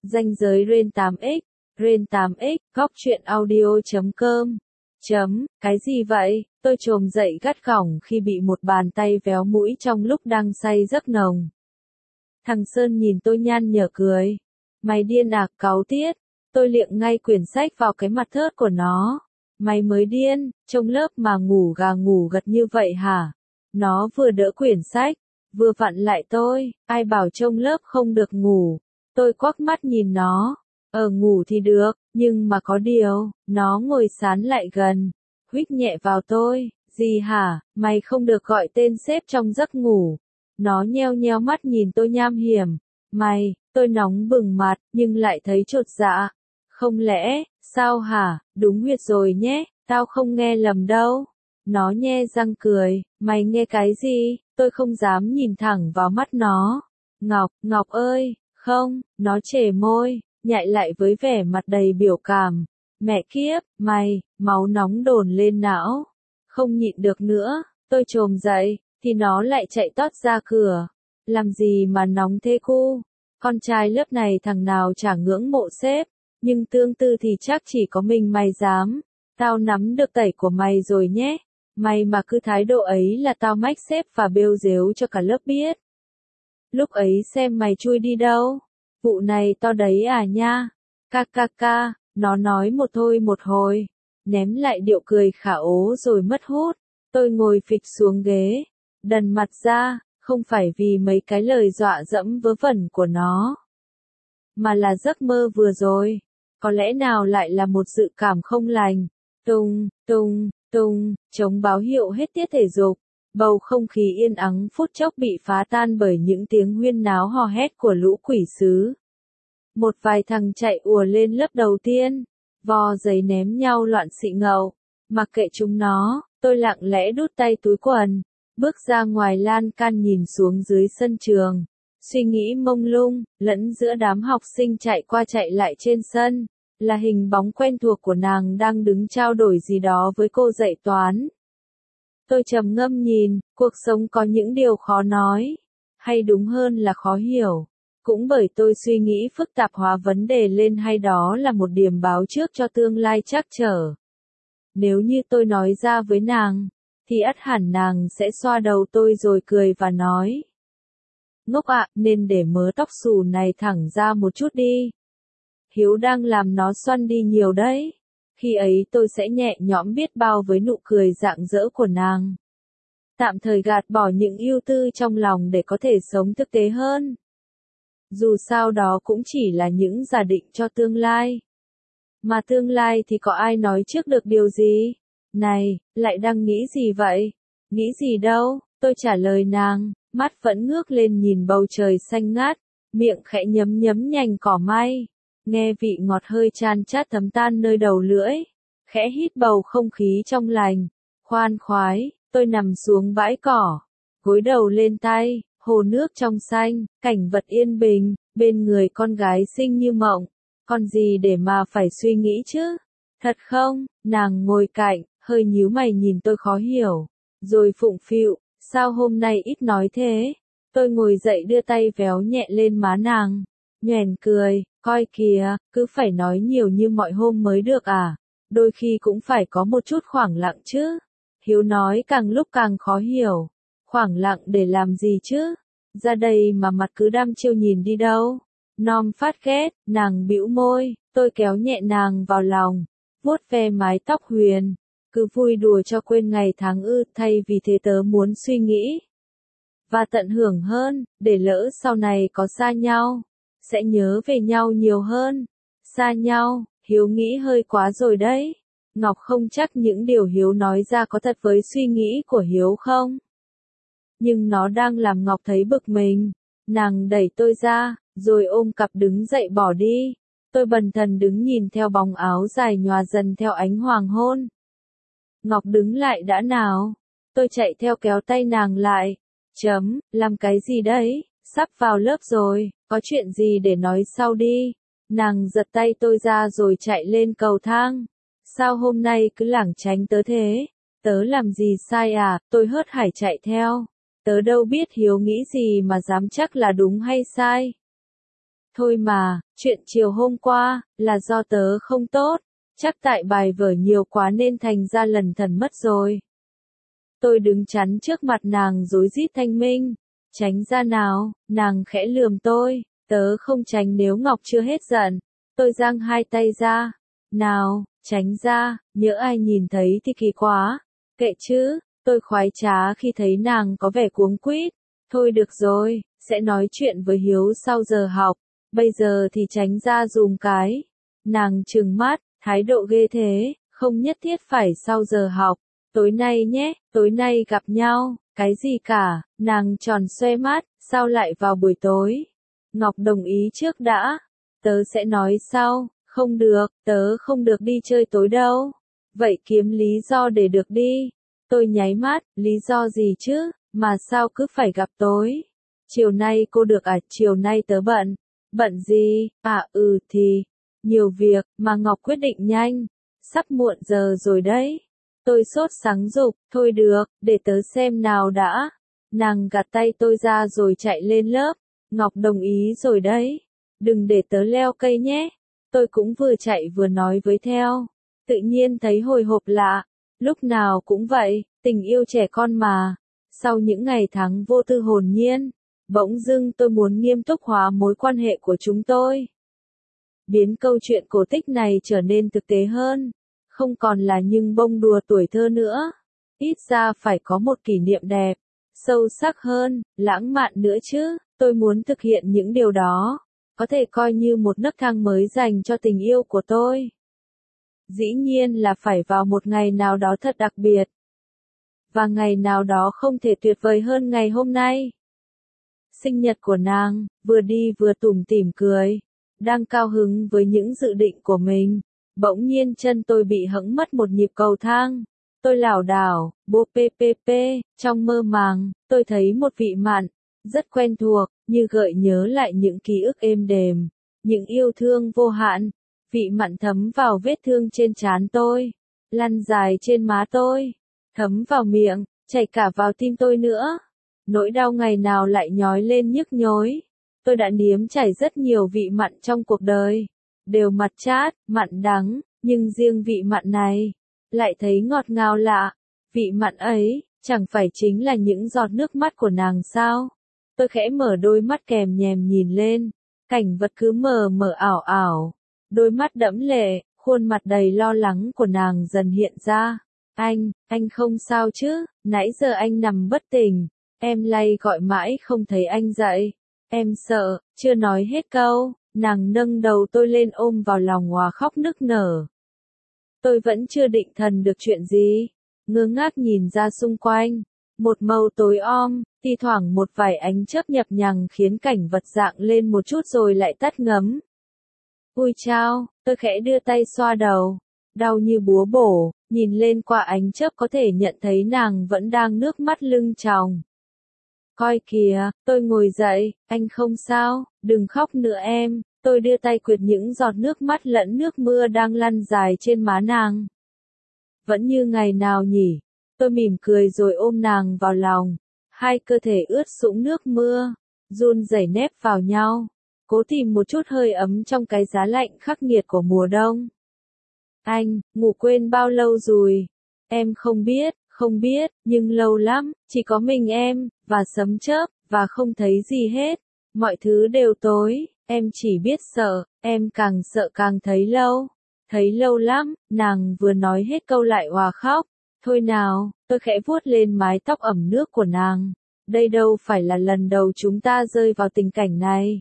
Ranh giới Ren 8X, Ren 8X, góc truyện audio.com. Cái gì vậy? Tôi chồm dậy gắt gỏng khi bị một bàn tay véo mũi trong lúc đang say giấc nồng. Thằng Sơn nhìn tôi nhăn nhở cười. Mày điên à, cáu tiết. Tôi liệng ngay quyển sách vào cái mặt thớt của nó. Mày mới điên, trong lớp mà ngủ gà ngủ gật như vậy hả? Nó vừa đỡ quyển sách, vừa vặn lại tôi, ai bảo trong lớp không được ngủ. Tôi quắc mắt nhìn nó. Ngủ thì được, nhưng mà có điều, nó ngồi sán lại gần, huých nhẹ vào tôi. Gì hả, mày không được gọi tên sếp trong giấc ngủ. Nó nheo nheo mắt nhìn tôi nham hiểm. Mày, tôi nóng bừng mặt, nhưng lại thấy chột dạ. Không lẽ, sao hả, đúng huyệt rồi nhé, tao không nghe lầm đâu. Nó nhe răng cười, mày nghe cái gì, tôi không dám nhìn thẳng vào mắt nó. Ngọc ơi, không, nó chề môi, nhại lại với vẻ mặt đầy biểu cảm. Mẹ kiếp, mày, máu nóng đồn lên não. Không nhịn được nữa, tôi chồm dậy, thì nó lại chạy tót ra cửa. Làm gì mà nóng thế cu? Con trai lớp này thằng nào chả ngưỡng mộ sếp, nhưng tương tư thì chắc chỉ có mình mày dám. Tao nắm được tẩy của mày rồi nhé. Mày mà cứ thái độ ấy là tao mách sếp và bêu dếu cho cả lớp biết. Lúc ấy xem mày chui đi đâu. Vụ này to đấy à nha. Ca, nó nói một thôi một hồi. Ném lại điệu cười khả ố rồi mất hút. Tôi ngồi phịch xuống ghế. Đần mặt ra, không phải vì mấy cái lời dọa dẫm vớ vẩn của nó. Mà là giấc mơ vừa rồi. Có lẽ nào lại là một dự cảm không lành. Tung, chống báo hiệu hết tiết thể dục. Bầu không khí yên ắng phút chốc bị phá tan bởi những tiếng huyên náo hò hét của lũ quỷ sứ. Một vài thằng chạy ùa lên lớp đầu tiên, vò giấy ném nhau loạn xị ngầu. Mặc kệ chúng nó, tôi lặng lẽ đút tay túi quần, bước ra ngoài lan can nhìn xuống dưới sân trường. Suy nghĩ mông lung, lẫn giữa đám học sinh chạy qua chạy lại trên sân, là hình bóng quen thuộc của nàng đang đứng trao đổi gì đó với cô dạy toán. Tôi trầm ngâm nhìn, cuộc sống có những điều khó nói, hay đúng hơn là khó hiểu. Cũng bởi tôi suy nghĩ phức tạp hóa vấn đề lên hay đó là một điểm báo trước cho tương lai trắc trở. Nếu như tôi nói ra với nàng, thì ắt hẳn nàng sẽ xoa đầu tôi rồi cười và nói. Ngốc ạ, nên để mớ tóc xù này thẳng ra một chút đi. Hiếu đang làm nó xoăn đi nhiều đấy. Khi ấy tôi sẽ nhẹ nhõm biết bao với nụ cười rạng rỡ của nàng. Tạm thời gạt bỏ những ưu tư trong lòng để có thể sống thực tế hơn. Dù sao đó cũng chỉ là những giả định cho tương lai. Mà tương lai thì có ai nói trước được điều gì? Này, lại đang nghĩ gì vậy? Nghĩ gì đâu, tôi trả lời nàng, mắt vẫn ngước lên nhìn bầu trời xanh ngát, miệng khẽ nhấm nhấm nhành cỏ may. Nghe vị ngọt hơi chan chát thấm tan nơi đầu lưỡi, khẽ hít bầu không khí trong lành, khoan khoái, tôi nằm xuống bãi cỏ, gối đầu lên tay, hồ nước trong xanh, cảnh vật yên bình, bên người con gái xinh như mộng, còn gì để mà phải suy nghĩ chứ? Thật không? Nàng ngồi cạnh, hơi nhíu mày nhìn tôi khó hiểu, rồi phụng phịu, sao hôm nay ít nói thế? Tôi ngồi dậy đưa tay véo nhẹ lên má nàng, nhoẻn cười. Coi kìa, cứ phải nói nhiều như mọi hôm mới được à, đôi khi cũng phải có một chút khoảng lặng chứ. Hiếu nói càng lúc càng khó hiểu, khoảng lặng để làm gì chứ, ra đây mà mặt cứ đăm chiêu nhìn đi đâu. Nom phát ghét, nàng bĩu môi, tôi kéo nhẹ nàng vào lòng, vuốt ve mái tóc huyền, cứ vui đùa cho quên ngày tháng ư, thay vì thế tớ muốn suy nghĩ và tận hưởng hơn, để lỡ sau này có xa nhau. Sẽ nhớ về nhau nhiều hơn. Xa nhau, Hiếu nghĩ hơi quá rồi đấy. Ngọc không chắc những điều Hiếu nói ra có thật với suy nghĩ của Hiếu không. Nhưng nó đang làm Ngọc thấy bực mình. Nàng đẩy tôi ra, rồi ôm cặp đứng dậy bỏ đi. Tôi bần thần đứng nhìn theo bóng áo dài nhòa dần theo ánh hoàng hôn. Ngọc đứng lại đã nào. Tôi chạy theo kéo tay nàng lại. Làm cái gì đấy? Sắp vào lớp rồi, có chuyện gì để nói sau đi. Nàng giật tay tôi ra rồi chạy lên cầu thang. Sao hôm nay cứ lảng tránh tớ thế? Tớ làm gì sai à? Tôi hớt hải chạy theo. Tớ đâu biết Hiếu nghĩ gì mà dám chắc là đúng hay sai. Thôi mà, chuyện chiều hôm qua, là do tớ không tốt, chắc tại bài vở nhiều quá nên thành ra lần thần mất rồi. Tôi đứng chắn trước mặt nàng rối rít thanh minh, tránh ra nào, nàng khẽ lườm tôi, tớ không tránh nếu Ngọc chưa hết giận. Tôi giang hai tay ra, nào, tránh ra, nhỡ ai nhìn thấy thì kỳ quá, kệ chứ, tôi khoái trá khi thấy nàng có vẻ cuống quýt. Thôi được rồi, sẽ nói chuyện với Hiếu sau giờ học, bây giờ thì tránh ra dùm cái. Nàng trừng mắt, thái độ ghê thế, không nhất thiết phải sau giờ học, tối nay nhé, tối nay gặp nhau, cái gì cả, nàng tròn xoe mắt, sao lại vào buổi tối? Ngọc đồng ý trước đã, tớ sẽ nói sau, không được, tớ không được đi chơi tối đâu. Vậy kiếm lý do để được đi. Tôi nháy mắt, lý do gì chứ, mà sao cứ phải gặp tối? Chiều nay cô được à, chiều nay tớ bận. Bận gì, thì, nhiều việc, mà Ngọc quyết định nhanh. Sắp muộn giờ rồi đấy. Tôi sốt sắng dục, thôi được, để tớ xem nào đã. Nàng gạt tay tôi ra rồi chạy lên lớp. Ngọc đồng ý rồi đấy. Đừng để tớ leo cây nhé. Tôi cũng vừa chạy vừa nói với theo. Tự nhiên thấy hồi hộp lạ. Lúc nào cũng vậy, tình yêu trẻ con mà. Sau những ngày tháng vô tư hồn nhiên, bỗng dưng tôi muốn nghiêm túc hóa mối quan hệ của chúng tôi. Biến câu chuyện cổ tích này trở nên thực tế hơn. Không còn là những bông đùa tuổi thơ nữa. Ít ra phải có một kỷ niệm đẹp, sâu sắc hơn, lãng mạn nữa chứ. Tôi muốn thực hiện những điều đó. Có thể coi như một nấc thang mới dành cho tình yêu của tôi. Dĩ nhiên là phải vào một ngày nào đó thật đặc biệt. Và ngày nào đó không thể tuyệt vời hơn ngày hôm nay. Sinh nhật của nàng, vừa đi vừa tủm tỉm cười. Đang cao hứng với những dự định của mình. Bỗng nhiên chân tôi bị hẫng mất một nhịp cầu thang. Tôi lảo đảo, bô ppp, trong mơ màng, tôi thấy một vị mặn, rất quen thuộc, như gợi nhớ lại những ký ức êm đềm, những yêu thương vô hạn. Vị mặn thấm vào vết thương trên trán tôi, lăn dài trên má tôi, thấm vào miệng, chảy cả vào tim tôi nữa. Nỗi đau ngày nào lại nhói lên nhức nhối. Tôi đã nếm trải rất nhiều vị mặn trong cuộc đời, đều mặn chát, mặn đắng, nhưng riêng vị mặn này, lại thấy ngọt ngào lạ. Vị mặn ấy, chẳng phải chính là những giọt nước mắt của nàng sao? Tôi khẽ mở đôi mắt kèm nhèm nhìn lên, cảnh vật cứ mờ mờ ảo ảo. Đôi mắt đẫm lệ, khuôn mặt đầy lo lắng của nàng dần hiện ra. Anh không sao chứ, nãy giờ anh nằm bất tỉnh, em lay gọi mãi không thấy anh dậy. Em sợ, chưa nói hết câu, nàng nâng đầu tôi lên ôm vào lòng òa khóc nức nở. Tôi vẫn chưa định thần được chuyện gì, ngơ ngác nhìn ra xung quanh, một màu tối om, thi thoảng một vài ánh chớp nhập nhằng khiến cảnh vật rạng lên một chút rồi lại tắt ngấm. Ui chao, tôi khẽ đưa tay xoa đầu, đau như búa bổ, nhìn lên qua ánh chớp có thể nhận thấy nàng vẫn đang nước mắt lưng tròng. Coi kìa, tôi ngồi dậy, anh không sao, đừng khóc nữa em. Tôi đưa tay quệt những giọt nước mắt lẫn nước mưa đang lăn dài trên má nàng. Vẫn như ngày nào nhỉ? Tôi mỉm cười rồi ôm nàng vào lòng. Hai cơ thể ướt sũng nước mưa, run rẩy nép vào nhau, cố tìm một chút hơi ấm trong cái giá lạnh khắc nghiệt của mùa đông. Anh, ngủ quên bao lâu rồi? Em không biết, nhưng lâu lắm, chỉ có mình em, và sấm chớp, và không thấy gì hết. Mọi thứ đều tối, em chỉ biết sợ, em càng sợ càng thấy lâu lắm. Nàng vừa nói hết câu lại òa khóc. Thôi nào, tôi khẽ vuốt lên mái tóc ẩm nước của nàng. Đây đâu phải là lần đầu chúng ta rơi vào tình cảnh này.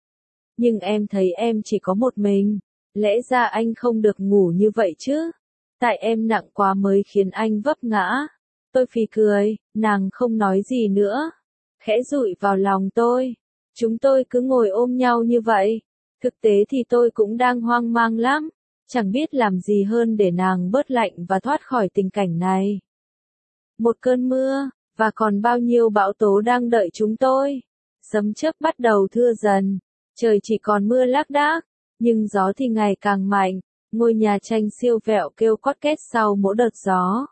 Nhưng em thấy em chỉ có một mình, lẽ ra anh không được ngủ như vậy chứ. Tại em nặng quá mới khiến anh vấp ngã. Tôi phì cười, nàng không nói gì nữa, khẽ dụi vào lòng tôi. Chúng tôi cứ ngồi ôm nhau như vậy. Thực tế thì tôi cũng đang hoang mang lắm, chẳng biết làm gì hơn để nàng bớt lạnh và thoát khỏi tình cảnh này. Một cơn mưa, và còn bao nhiêu bão tố đang đợi chúng tôi. Sấm chớp bắt đầu thưa dần, trời chỉ còn mưa lác đác, nhưng gió thì ngày càng mạnh. Ngôi nhà tranh siêu vẹo kêu cót két sau mỗi đợt gió.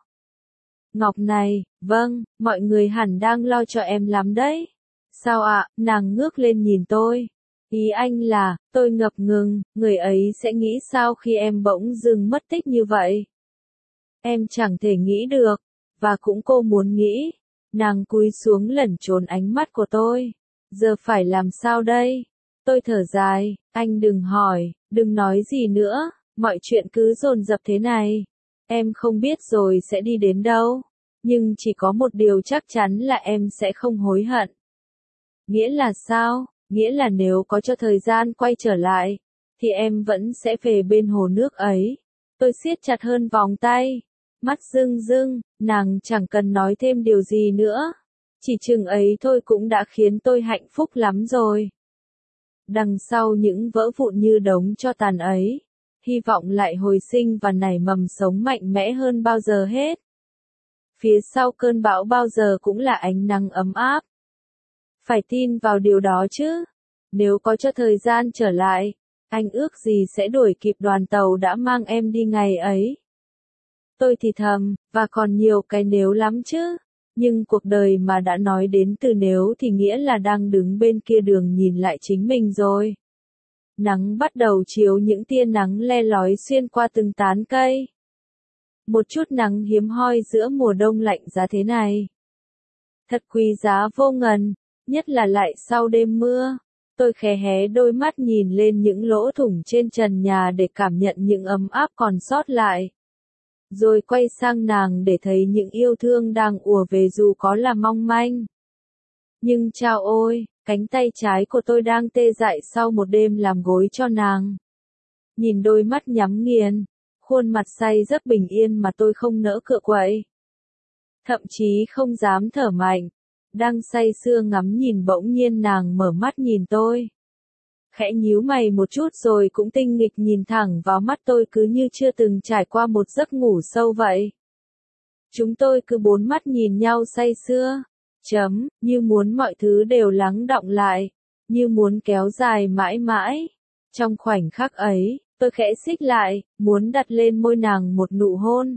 Ngọc này, vâng, mọi người hẳn đang lo cho em lắm đấy. Sao ạ? Nàng ngước lên nhìn tôi. Ý anh là, tôi ngập ngừng, người ấy sẽ nghĩ sao khi em bỗng dưng mất tích như vậy? Em chẳng thể nghĩ được, và cũng cô muốn nghĩ. Nàng cúi xuống lẩn trốn ánh mắt của tôi. Giờ phải làm sao đây? Tôi thở dài, anh đừng hỏi, đừng nói gì nữa, mọi chuyện cứ dồn dập thế này. Em không biết rồi sẽ đi đến đâu, nhưng chỉ có một điều chắc chắn là em sẽ không hối hận. Nghĩa là sao? Nghĩa là nếu có cho thời gian quay trở lại, thì em vẫn sẽ về bên hồ nước ấy. Tôi siết chặt hơn vòng tay. Mắt rưng rưng, nàng chẳng cần nói thêm điều gì nữa. Chỉ chừng ấy thôi cũng đã khiến tôi hạnh phúc lắm rồi. Đằng sau những vỡ vụn như đống tro tàn ấy, hy vọng lại hồi sinh và nảy mầm sống mạnh mẽ hơn bao giờ hết. Phía sau cơn bão bao giờ cũng là ánh nắng ấm áp. Phải tin vào điều đó chứ. Nếu có cho thời gian trở lại, anh ước gì sẽ đuổi kịp đoàn tàu đã mang em đi ngày ấy. Tôi thì thầm, và còn nhiều cái nếu lắm chứ. Nhưng cuộc đời mà đã nói đến từ nếu thì nghĩa là đang đứng bên kia đường nhìn lại chính mình rồi. Nắng bắt đầu chiếu những tia nắng le lói xuyên qua từng tán cây. Một chút nắng hiếm hoi giữa mùa đông lạnh giá thế này. Thật quý giá vô ngần, nhất là lại sau đêm mưa. Tôi khẽ hé đôi mắt nhìn lên những lỗ thủng trên trần nhà để cảm nhận những ấm áp còn sót lại. Rồi quay sang nàng để thấy những yêu thương đang ùa về dù có là mong manh. Nhưng chao ôi, cánh tay trái của tôi đang tê dại sau một đêm làm gối cho nàng. Nhìn đôi mắt nhắm nghiền, khuôn mặt say giấc bình yên mà tôi không nỡ cựa quậy. Thậm chí không dám thở mạnh. Đang say sưa ngắm nhìn bỗng nhiên nàng mở mắt nhìn tôi. Khẽ nhíu mày một chút rồi cũng tinh nghịch nhìn thẳng vào mắt tôi cứ như chưa từng trải qua một giấc ngủ sâu vậy. Chúng tôi cứ bốn mắt nhìn nhau say sưa. Như muốn mọi thứ đều lắng đọng lại. Như muốn kéo dài mãi mãi. Trong khoảnh khắc ấy, tôi khẽ xích lại, muốn đặt lên môi nàng một nụ hôn.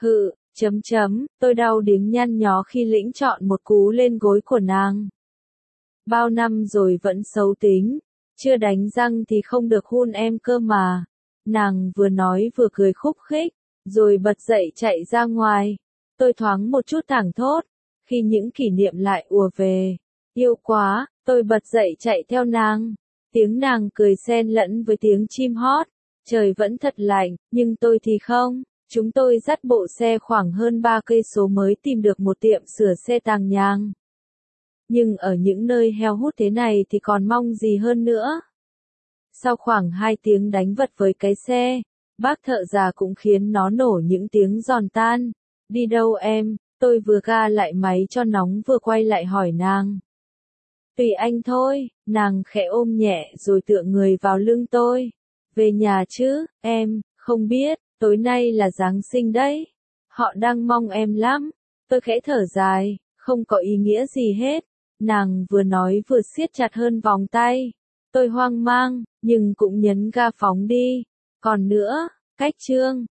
Tôi đau điếng nhăn nhó khi lĩnh chọn một cú lên gối của nàng. Bao năm rồi vẫn xấu tính, chưa đánh răng thì không được hôn em cơ mà. Nàng vừa nói vừa cười khúc khích, rồi bật dậy chạy ra ngoài. Tôi thoáng một chút thảng thốt, khi những kỷ niệm lại ùa về. Yêu quá, tôi bật dậy chạy theo nàng. Tiếng nàng cười xen lẫn với tiếng chim hót. Trời vẫn thật lạnh, nhưng tôi thì không. Chúng tôi dắt bộ xe khoảng hơn 3 cây số mới tìm được một tiệm sửa xe tàng nhang. Nhưng ở những nơi heo hút thế này thì còn mong gì hơn nữa. Sau khoảng 2 tiếng đánh vật với cái xe, bác thợ già cũng khiến nó nổ những tiếng giòn tan. Đi đâu em? Tôi vừa ga lại máy cho nóng vừa quay lại hỏi nàng. Tùy anh thôi, nàng khẽ ôm nhẹ rồi tựa người vào lưng tôi. Về nhà chứ, em, không biết. Tối nay là Giáng sinh đấy. Họ đang mong em lắm. Tôi khẽ thở dài, không có ý nghĩa gì hết. Nàng vừa nói vừa siết chặt hơn vòng tay. Tôi hoang mang, nhưng cũng nhấn ga phóng đi. Còn nữa, cách chương.